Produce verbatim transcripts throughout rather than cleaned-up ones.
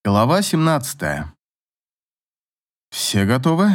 Глава семнадцатая. «Все готовы?»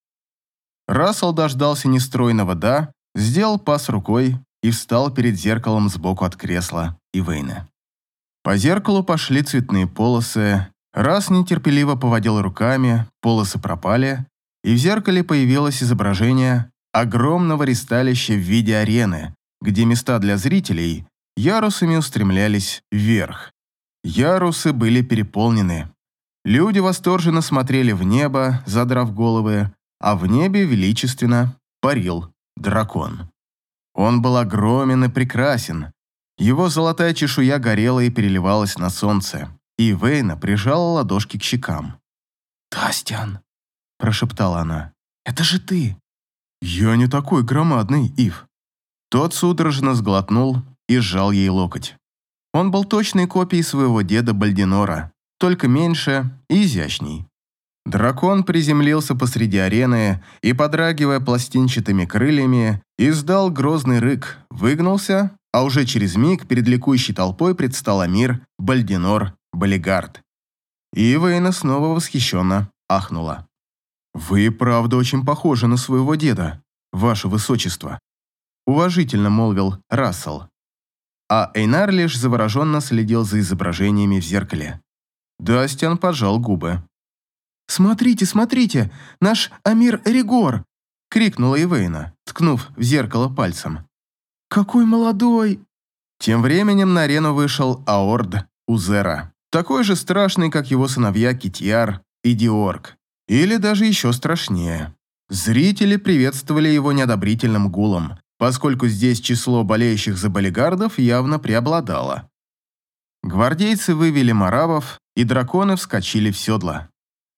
Рассел дождался нестройного «да», сделал пас рукой и встал перед зеркалом сбоку от кресла Ивейны. По зеркалу пошли цветные полосы, Расс нетерпеливо поводил руками, полосы пропали, и в зеркале появилось изображение огромного ристалища в виде арены, где места для зрителей ярусами устремлялись вверх. Ярусы были переполнены. Люди восторженно смотрели в небо, задрав головы, а в небе величественно парил дракон. Он был огромен и прекрасен. Его золотая чешуя горела и переливалась на солнце, и Ивейна прижала ладошки к щекам. «Тастиан», – прошептала она, – «это же ты!» «Я не такой громадный, Ив». Тот судорожно сглотнул и сжал ей локоть. Он был точной копией своего деда Бальдинора, только меньше и изящней. Дракон приземлился посреди арены и, подрагивая пластинчатыми крыльями, издал грозный рык, выгнулся, а уже через миг перед ликующей толпой предстал Амир Бальдинор Балигард. И Ивейна снова восхищенно ахнула. «Вы, правда, очень похожи на своего деда, ваше высочество», уважительно молвил Рассел. А Эйнар лишь завороженно следил за изображениями в зеркале. Дастиан поджал губы. «Смотрите, смотрите, наш Амир Эригор!» — крикнула Ивейна, ткнув в зеркало пальцем. «Какой молодой!» Тем временем на арену вышел Аорд Узера, такой же страшный, как его сыновья Китьяр и Диорг, или даже еще страшнее. Зрители приветствовали его неодобрительным гулом, поскольку здесь число болеющих за Балигардов явно преобладало. Гвардейцы вывели маравов, и драконы вскочили в седла.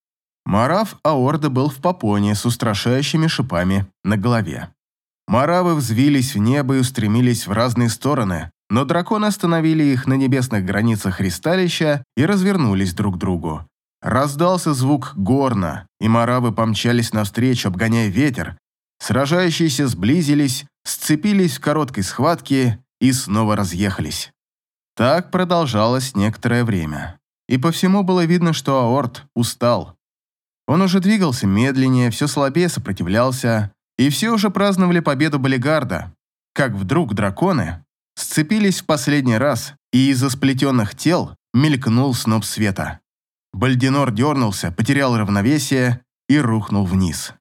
Марав Аорда был в попоне с устрашающими шипами на голове. Маравы взвились в небо и устремились в разные стороны, но драконы остановили их на небесных границах ристалища и развернулись друг к другу. Раздался звук горна, и маравы помчались навстречу, обгоняя ветер. Сражающиеся сблизились, сцепились в короткой схватке и снова разъехались. Так продолжалось некоторое время, и по всему было видно, что Аорд устал. Он уже двигался медленнее, все слабее сопротивлялся, и все уже праздновали победу Балигарда, как вдруг драконы сцепились в последний раз, и из-за сплетенных тел мелькнул сноп света. Бальдинор дернулся, потерял равновесие и рухнул вниз.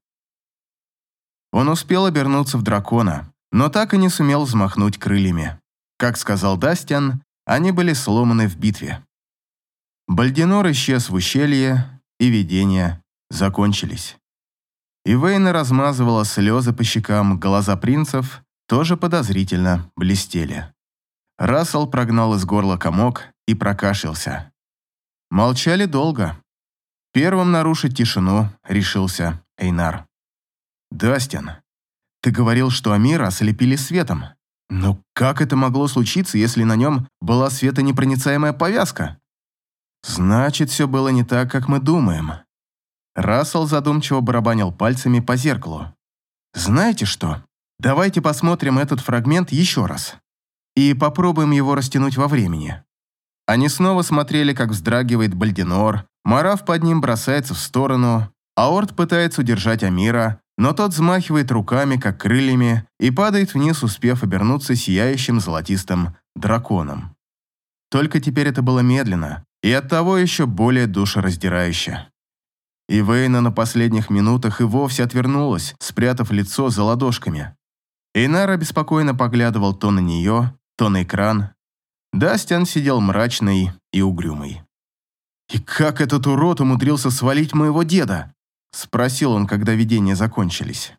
Он успел обернуться в дракона, но так и не сумел взмахнуть крыльями. Как сказал Дастиан, они были сломаны в битве. Бальдинор исчез в ущелье, и видения закончились. Ивейна размазывала слезы по щекам, глаза принцев тоже подозрительно блестели. Рассел прогнал из горла комок и прокашлялся. Молчали долго. Первым нарушить тишину решился Эйнар. «Дастиан, ты говорил, что Амира ослепили светом. Но как это могло случиться, если на нем была светонепроницаемая повязка?» «Значит, все было не так, как мы думаем». Рассел задумчиво барабанил пальцами по зеркалу. «Знаете что? Давайте посмотрим этот фрагмент еще раз. И попробуем его растянуть во времени». Они снова смотрели, как вздрагивает Бальдинор, Марав под ним бросается в сторону, Аорд пытается удержать Амира, но тот взмахивает руками, как крыльями, и падает вниз, успев обернуться сияющим золотистым драконом. Только теперь это было медленно, и оттого еще более душераздирающе. Ивейна на последних минутах и вовсе отвернулась, спрятав лицо за ладошками. Эйнар обеспокоенно поглядывал то на нее, то на экран. Дастиан сидел мрачный и угрюмый. «И как этот урод умудрился свалить моего деда?» — спросил он, когда видения закончились.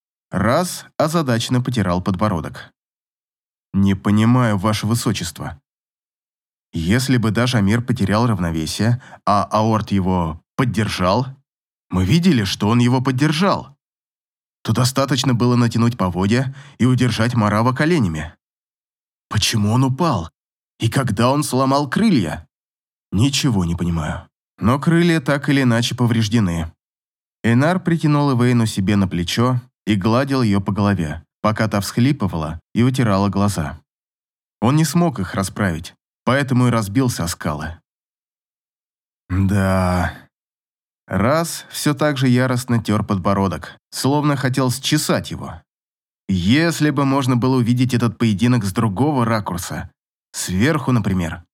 Раз озадаченно потирал подбородок. «Не понимаю, ваше высочество. Если бы даже Амир потерял равновесие, а Аорд его поддержал, мы видели, что он его поддержал, то достаточно было натянуть поводья и удержать Марава коленями. Почему он упал? И когда он сломал крылья? Ничего не понимаю. Но крылья так или иначе повреждены». Эйнар притянул Ивейну себе на плечо и гладил ее по голове, пока та всхлипывала и вытирала глаза. Он не смог их расправить, поэтому и разбился о скалы. Да. Раз все так же яростно тер подбородок, словно хотел счесать его. Если бы можно было увидеть этот поединок с другого ракурса, сверху, например.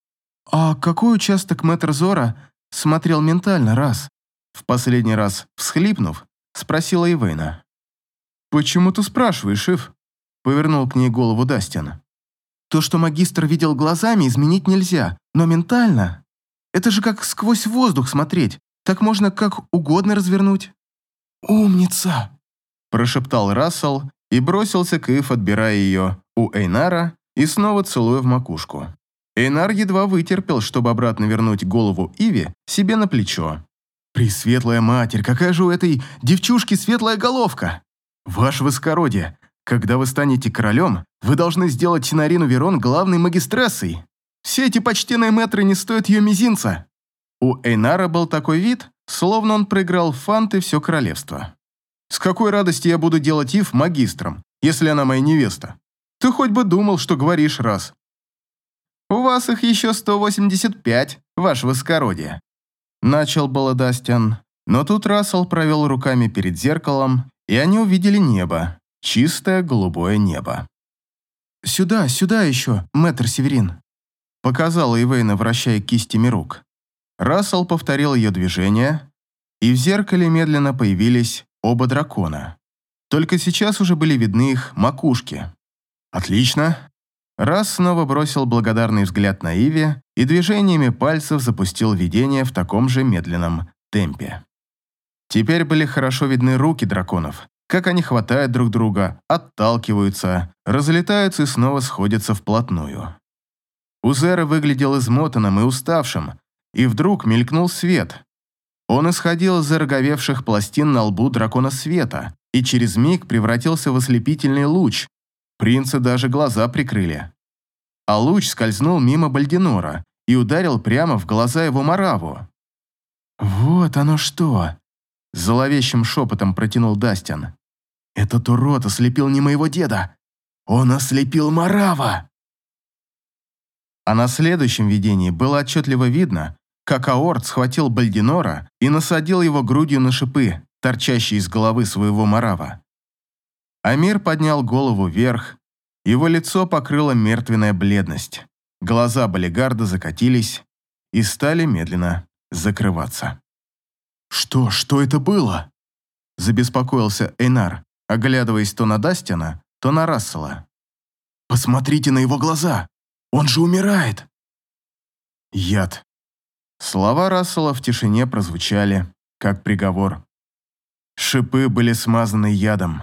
«А какой участок мэтр Зора смотрел ментально, раз?» В последний раз, всхлипнув, спросила Ивейна. «Почему ты спрашиваешь, Ив?» Повернул к ней голову Дастин. «То, что магистр видел глазами, изменить нельзя, но ментально... Это же как сквозь воздух смотреть, так можно как угодно развернуть». «Умница!» Прошептал Рассел и бросился к Ив, отбирая ее у Эйнара и снова целуя в макушку. Эйнар едва вытерпел, чтобы обратно вернуть голову Иве себе на плечо. «Пресветлая матерь, какая же у этой девчушки светлая головка! Ваше высокородие, когда вы станете королем, вы должны сделать Синарину Верон главной магистрессой. Все эти почтенные мэтры не стоят ее мизинца». У Эйнара был такой вид, словно он проиграл в фанты все королевство. «С какой радости я буду делать Ив магистром, если она моя невеста? Ты хоть бы думал, что говоришь, раз». «У вас их еще сто восемьдесят пять, ваше высокородие». Начал было Дастин, но тут Рассел провел руками перед зеркалом, и они увидели небо, чистое голубое небо. «Сюда, сюда еще, мэтр Северин», — показала Ивейна, вращая кистями рук. Рассел повторил ее движение, и в зеркале медленно появились оба дракона. Только сейчас уже были видны их макушки. «Отлично». Расс снова бросил благодарный взгляд на Иве и движениями пальцев запустил видение в таком же медленном темпе. Теперь были хорошо видны руки драконов, как они хватают друг друга, отталкиваются, разлетаются и снова сходятся вплотную. Узера выглядел измотанным и уставшим, и вдруг мелькнул свет. Он исходил из зароговевших пластин на лбу дракона света и через миг превратился в ослепительный луч. Принцы даже глаза прикрыли. А луч скользнул мимо Бальдинора и ударил прямо в глаза его Мараву. «Вот оно что!» – зловещим шепотом протянул Дастин. «Этот урод ослепил не моего деда! Он ослепил Марава!» А на следующем видении было отчетливо видно, как Аорт схватил Бальдинора и насадил его грудью на шипы, торчащие из головы своего Марава. Амир поднял голову вверх, его лицо покрыла мертвенная бледность, глаза Балигарда закатились и стали медленно закрываться. «Что, что это было?» – забеспокоился Эйнар, оглядываясь то на Дастина, то на Рассела. «Посмотрите на его глаза! Он же умирает!» «Яд!» Слова Рассела в тишине прозвучали, как приговор. Шипы были смазаны ядом.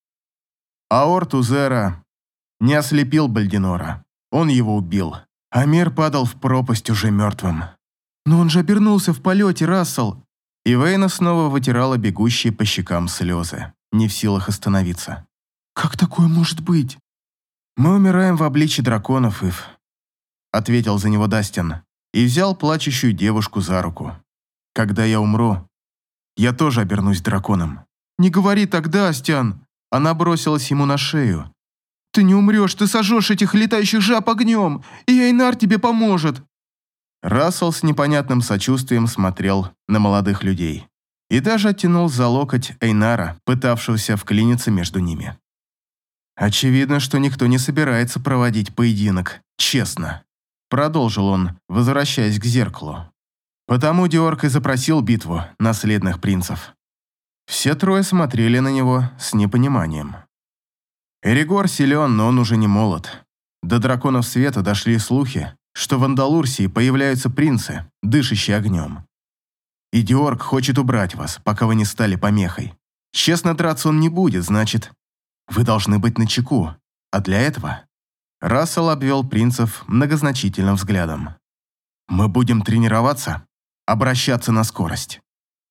Аорт Узера не ослепил Бальдинора. Он его убил. Амир падал в пропасть уже мертвым. «Но он же обернулся в полете, Рассел!» Ивейна снова вытирала бегущие по щекам слезы, не в силах остановиться. «Как такое может быть?» «Мы умираем в обличье драконов, Ив», — ответил за него Дастин и взял плачущую девушку за руку. «Когда я умру, я тоже обернусь драконом». «Не говори так, Дастин!» Она бросилась ему на шею. «Ты не умрешь, ты сожжешь этих летающих жаб огнем, и Эйнар тебе поможет!» Рассел с непонятным сочувствием смотрел на молодых людей и даже оттянул за локоть Эйнара, пытавшегося вклиниться между ними. «Очевидно, что никто не собирается проводить поединок, честно», продолжил он, возвращаясь к зеркалу. «Потому Диорк и запросил битву наследных принцев». Все трое смотрели на него с непониманием. Эригор силен, но он уже не молод. До драконов света дошли слухи, что в Андалурсии появляются принцы, дышащие огнем. И Диорк хочет убрать вас, пока вы не стали помехой. Честно драться он не будет, значит, вы должны быть начеку. А для этого Рассел обвел принцев многозначительным взглядом. Мы будем тренироваться, обращаться на скорость.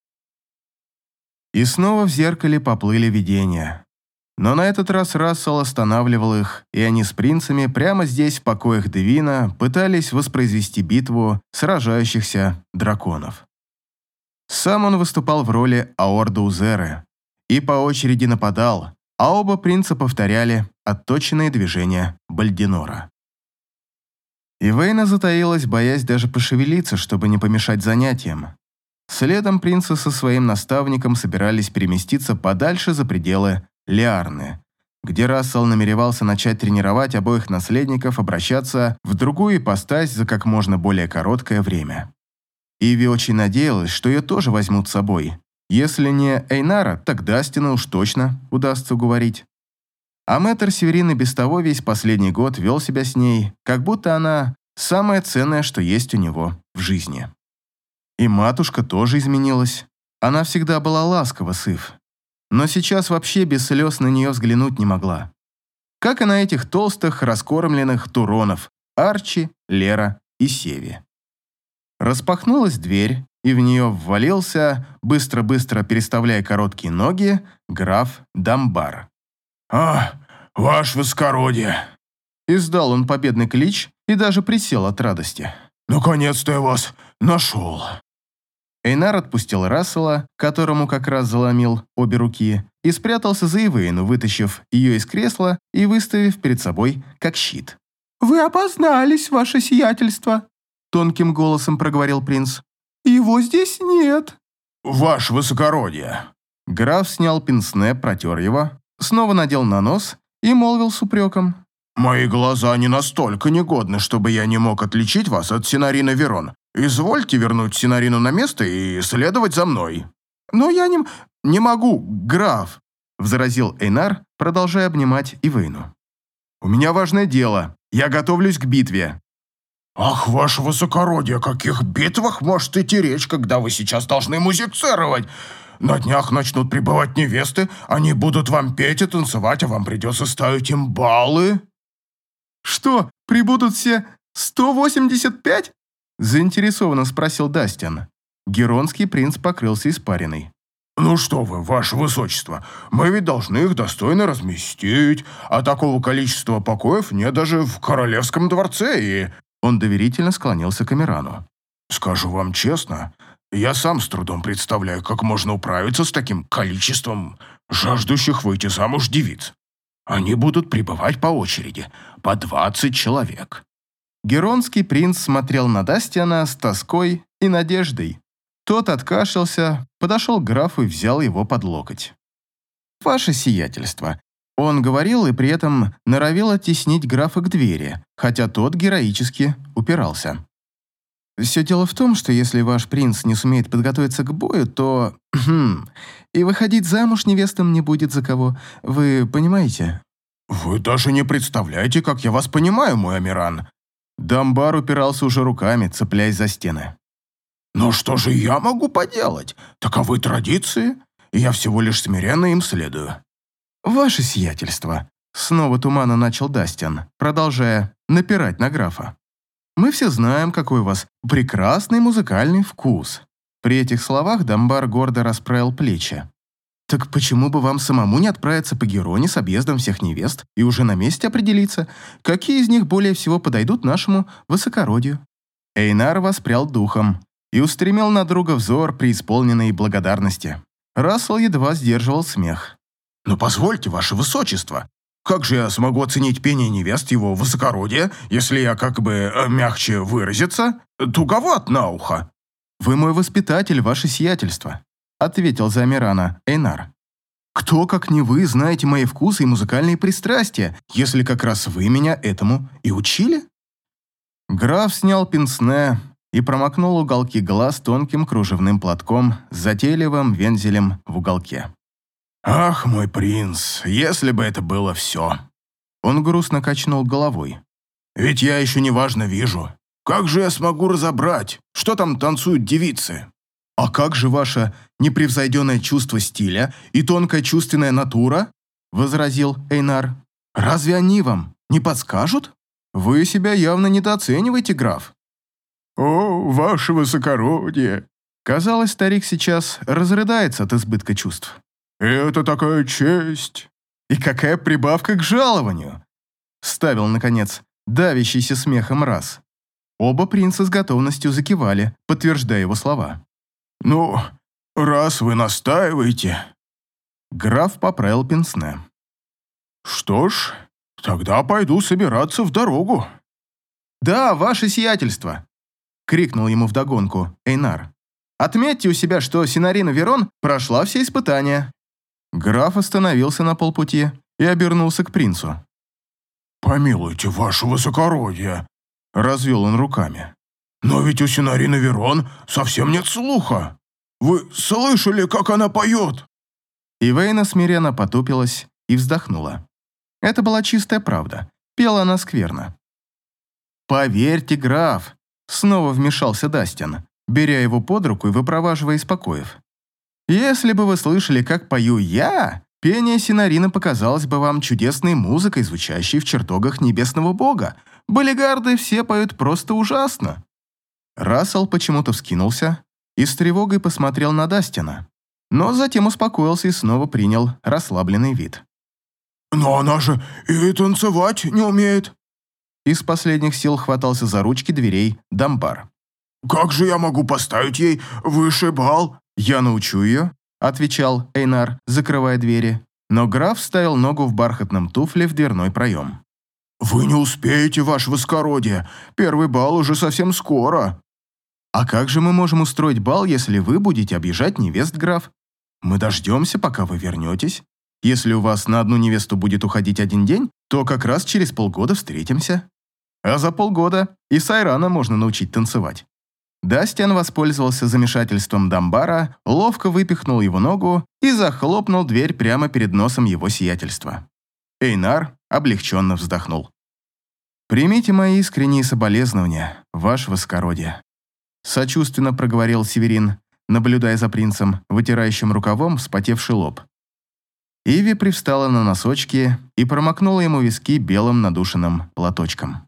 И снова в зеркале поплыли видения. Но на этот раз Рассел останавливал их, и они с принцами прямо здесь, в покоях Девина, пытались воспроизвести битву сражающихся драконов. Сам он выступал в роли Аорда Узеры и по очереди нападал, а оба принца повторяли отточенные движения Бальдинора. И Вейна затаилась, боясь даже пошевелиться, чтобы не помешать занятиям. Следом принцы со своим наставником собирались переместиться подальше за пределы Лиарны, где Рассел намеревался начать тренировать обоих наследников обращаться в другую ипостась за как можно более короткое время. Иви очень надеялась, что ее тоже возьмут с собой. Если не Эйнара, так Дастина уж точно удастся уговорить. А мэтр Северин и без того весь последний год вел себя с ней, как будто она самое ценное, что есть у него в жизни. И матушка тоже изменилась. Она всегда была ласкова с Ив, но сейчас вообще без слез на нее взглянуть не могла. Как и на этих толстых, раскормленных туронов Арчи, Лера и Севи. Распахнулась дверь, и в нее ввалился, быстро-быстро переставляя короткие ноги, граф Дамбар. «А, ваше высокородие!» Издал он победный клич и даже присел от радости. «Наконец-то я вас нашел!» Эйнар отпустил Рассела, которому как раз заломил обе руки, и спрятался за Ивейну, вытащив ее из кресла и выставив перед собой как щит. «Вы опознались, ваше сиятельство!» — тонким голосом проговорил принц. «Его здесь нет!» «Ваше высокородие!» Граф снял пенсне, протер его, снова надел на нос и молвил с упреком. «Мои глаза не настолько негодны, чтобы я не мог отличить вас от Синарина Верон. Извольте вернуть Синарину на место и следовать за мной». «Но я не... не могу, граф», — возразил Эйнар, продолжая обнимать Ивейну. «У меня важное дело. Я готовлюсь к битве». «Ах, ваше высокородие, о каких битвах может идти речь, когда вы сейчас должны музицировать? На днях начнут прибывать невесты, они будут вам петь и танцевать, а вам придется ставить им баллы». «Что, прибудут все сто восемьдесят пять?» – заинтересованно спросил Дастин. Геронский принц покрылся испариной. «Ну что вы, ваше высочество, мы ведь должны их достойно разместить, а такого количества покоев нет даже в королевском дворце, и...» Он доверительно склонился к Амирану. «Скажу вам честно, я сам с трудом представляю, как можно управиться с таким количеством жаждущих выйти замуж девиц. Они будут прибывать по очереди, по двадцать человек». Геронский принц смотрел на Дастиана с тоской и надеждой. Тот откашлялся, подошел к графу и взял его под локоть. «Ваше сиятельство». Он говорил и при этом норовил оттеснить графа к двери, хотя тот героически упирался. «Все дело в том, что если ваш принц не сумеет подготовиться к бою, то... и выходить замуж невестам не будет за кого. Вы понимаете?» «Вы даже не представляете, как я вас понимаю, мой Амиран». Дамбар упирался уже руками, цепляясь за стены. «Но что же я могу поделать? Таковы традиции, и я всего лишь смиренно им следую». «Ваше сиятельство», — снова туманно начал Дастин, продолжая напирать на графа. «Мы все знаем, какой у вас прекрасный музыкальный вкус». При этих словах Дамбар гордо расправил плечи. «Так почему бы вам самому не отправиться по Героне с объездом всех невест и уже на месте определиться, какие из них более всего подойдут нашему высокородию?» Эйнар воспрял духом и устремил на друга взор преисполненной благодарности. Рассел едва сдерживал смех. «Но позвольте, ваше высочество, как же я смогу оценить пение невест его высокородия, если я, как бы э, мягче выразиться, туговат на ухо?» «Вы мой воспитатель, ваше сиятельство», — ответил за Амирана Эйнар. «Кто, как не вы, знаете мои вкусы и музыкальные пристрастия, если как раз вы меня этому и учили?» Граф снял пенсне и промокнул уголки глаз тонким кружевным платком с затейливым вензелем в уголке. «Ах, мой принц, если бы это было все!» Он грустно качнул головой. «Ведь я еще неважно вижу. Как же я смогу разобрать, что там танцуют девицы?» «А как же ваше непревзойденное чувство стиля и тонкая чувственная натура?» — возразил Эйнар. «Разве они вам не подскажут? Вы себя явно недооцениваете, граф». «О, ваше высокородие!» Казалось, старик сейчас разрыдается от избытка чувств. «Это такая честь!» «И какая прибавка к жалованию!» Ставил, наконец, давящийся смехом раз. Оба принца с готовностью закивали, подтверждая его слова. «Ну, раз вы настаиваете...» Граф поправил пенсне. «Что ж, тогда пойду собираться в дорогу». «Да, ваше сиятельство!» — крикнул ему вдогонку Эйнар. «Отметьте у себя, что Синарина Верон прошла все испытания». Граф остановился на полпути и обернулся к принцу. «Помилуйте, ваше высокородие!» — развел он руками. «Но ведь у Синарины Верон совсем нет слуха. Вы слышали, как она поет?» Ивейна смиренно потупилась и вздохнула. Это была чистая правда. Пела она скверно. «Поверьте, граф», — снова вмешался Дастин, беря его под руку и выпроваживая из покоев. «Если бы вы слышали, как пою я, пение Синарины показалось бы вам чудесной музыкой, звучащей в чертогах небесного бога. Балигарды все поют просто ужасно». Рассел почему-то вскинулся и с тревогой посмотрел на Дастина, но затем успокоился и снова принял расслабленный вид. «Но она же и танцевать не умеет!» Из последних сил хватался за ручки дверей Дамбар. «Как же я могу поставить ей высший балл?» «Я научу ее», — отвечал Эйнар, закрывая двери, но граф вставил ногу в бархатном туфле в дверной проем. «Вы не успеете, ваше высокородие. Первый бал уже совсем скоро». «А как же мы можем устроить бал, если вы будете объезжать невест, граф? Мы дождемся, пока вы вернетесь. Если у вас на одну невесту будет уходить один день, то как раз через полгода встретимся. А за полгода и Сайрана можно научить танцевать». Дастиан воспользовался замешательством Дамбара, ловко выпихнул его ногу и захлопнул дверь прямо перед носом его сиятельства. Эйнар облегченно вздохнул. «Примите мои искренние соболезнования, ваше высокородие», — сочувственно проговорил Северин, наблюдая за принцем, вытирающим рукавом вспотевший лоб. Иви привстала на носочки и промокнула ему виски белым надушенным платочком.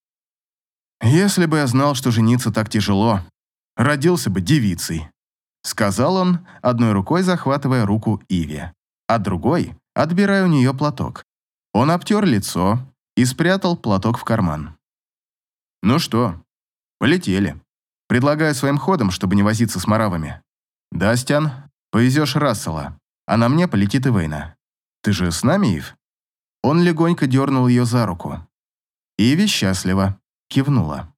«Если бы я знал, что жениться так тяжело, родился бы девицей», — сказал он, одной рукой захватывая руку Иви, а другой отбирая у нее платок. Он обтер лицо и спрятал платок в карман. «Ну что, полетели. Предлагаю своим ходом, чтобы не возиться с маравами. Дастян, повезешь Рассела, а на мне полетит Ивейна. Ты же с нами, Ив?» Он легонько дернул ее за руку. Иви счастливо кивнула.